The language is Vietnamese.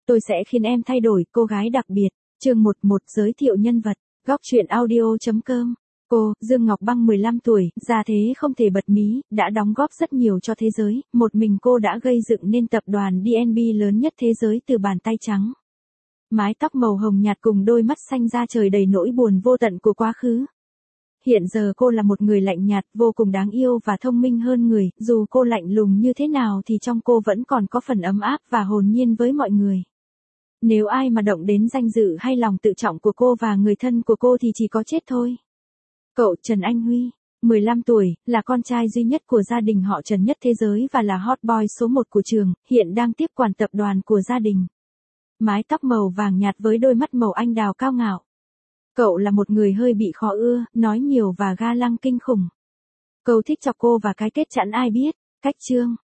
tôi sẽ khiến em thay đổi, cô gái đặc biệt. Chương 11 giới thiệu nhân vật. Góc truyện audio.com. Cô, Dương Ngọc Băng 15 tuổi, gia thế không thể bật mí, đã đóng góp rất nhiều cho thế giới, một mình cô đã gây dựng nên tập đoàn DNB lớn nhất thế giới từ bàn tay trắng. Mái tóc màu hồng nhạt cùng đôi mắt xanh da trời đầy nỗi buồn vô tận của quá khứ. Hiện giờ cô là một người lạnh nhạt, vô cùng đáng yêu và thông minh hơn người, dù cô lạnh lùng như thế nào thì trong cô vẫn còn có phần ấm áp và hồn nhiên với mọi người. Nếu ai mà động đến danh dự hay lòng tự trọng của cô và người thân của cô thì chỉ có chết thôi. Cậu Trần Anh Huy, 15 tuổi, là con trai duy nhất của gia đình họ Trần nhất thế giới và là hot boy số 1 của trường, hiện đang tiếp quản tập đoàn của gia đình. Mái tóc màu vàng nhạt với đôi mắt màu anh đào cao ngạo. Cậu là một người hơi bị khó ưa, nói nhiều và ga lăng kinh khủng. Cậu thích chọc cô và cái kết chẵn ai biết. Cách chương.